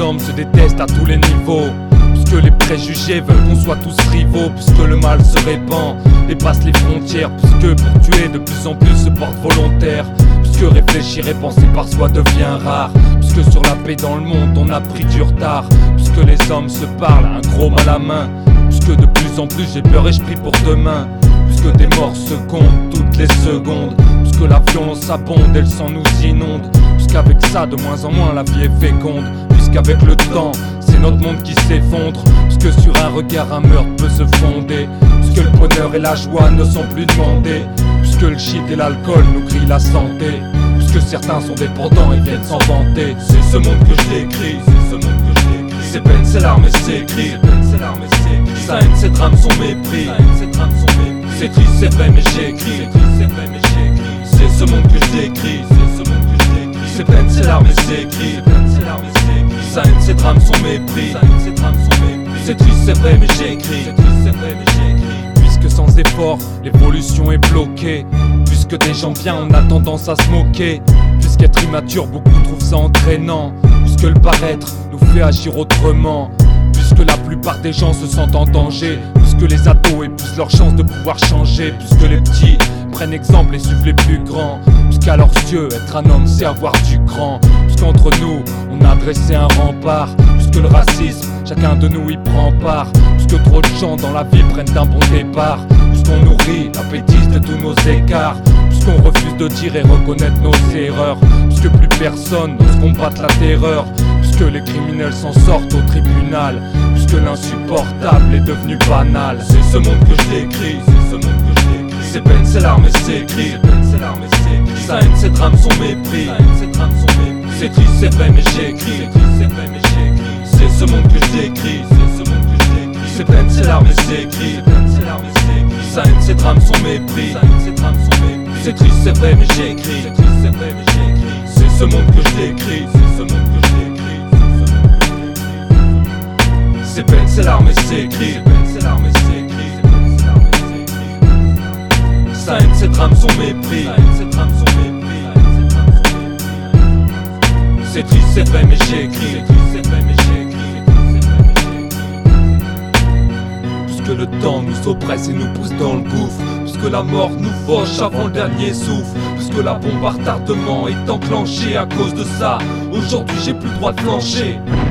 hommes se détestent à tous les niveaux. Puisque les préjugés veulent qu'on soit tous rivaux. Puisque le mal se répand, dépasse les frontières. Puisque pour tuer de plus en plus se porte volontaire. Puisque réfléchir et penser par soi devient rare. Puisque sur la paix dans le monde on a pris du retard. Puisque les hommes se parlent, un gros mal à main. Puisque de plus en plus j'ai peur et je prie pour demain. Puisque des morts se comptent toutes les secondes. Puisque la violence abonde et le sang nous inonde. Puisqu'avec ça de moins en moins la vie est féconde. Puisqu'avec le temps c'est notre monde qui s'effondre. Puisque sur un regard un meurtre peut se fonder. Puisque le bonheur et la joie ne sont plus demandés. Puisque le shit et l'alcool nous grillent la santé. Puisque certains sont dépendants et viennent s'en vanter. C'est ce monde que je décris, c'est ce monde que je décris. Ses peines, ses larmes et ses cris. Sa haine, ses drames, son mépris. C'est triste, c'est vrai mais j'écris. C'est ce monde que je décris, c'est ce monde que je décris. Ses peines, ses larmes et ses cris. Sa haine, ses drames, son mépris. C'est triste, c'est vrai mais j'écris. Puisque sans effort, l'évolution est bloquée. Puisque des gens bien on a tendance à se moquer. Puisqu'être immature beaucoup trouvent ça entraînant. Puisque le paraître nous fait agir autrement. Puisque la plupart des gens se sentent en danger. Puisque les ados épuisent leur chance de pouvoir changer. Puisque les petits prennent exemple et suivent les plus grands. Puisqu'à leurs yeux être un homme c'est avoir du cran. Puisqu'entre nous on a dressé un rempart. Puisque le racisme chacun de nous y prend part. Puisque trop de gens dans la vie prennent un bon départ. Puisqu'on nourrit l'appétit de tous nos écarts. Puisqu'on refuse de dire et reconnaître nos erreurs. Puisque plus personne n'ose combattre la terreur. Puisque les criminels s'en sortent au tribunal. Puisque l'insupportable est devenu banal. C'est ce monde que je décris, c'est ce monde que je décris. Ses peines, ses larmes et ses cris. Sa haine, ses drames, son mépris. C'est triste, c'est vrai mais j'écris. C'est ce monde que je décris, c'est ce monde que je décris. Ses peines, ses larmes et ses cris. Sa haine, ses drames, son mépris. C'est triste, c'est vrai mais j'écris. C'est ce monde que je décris, c'est ce monde que je décris. Ses peines, ses larmes et ses cris. Sa haine, ses drames, son mépris. C'est triste, c'est vrai mais j'écris. Puisque le temps nous oppresse et nous pousse dans le gouffre. Puisque la mort nous fauche avant le dernier souffle. Puisque la bombe à retardement est enclenchée à cause de ça. Aujourd'hui j'ai plus le droit de flancher.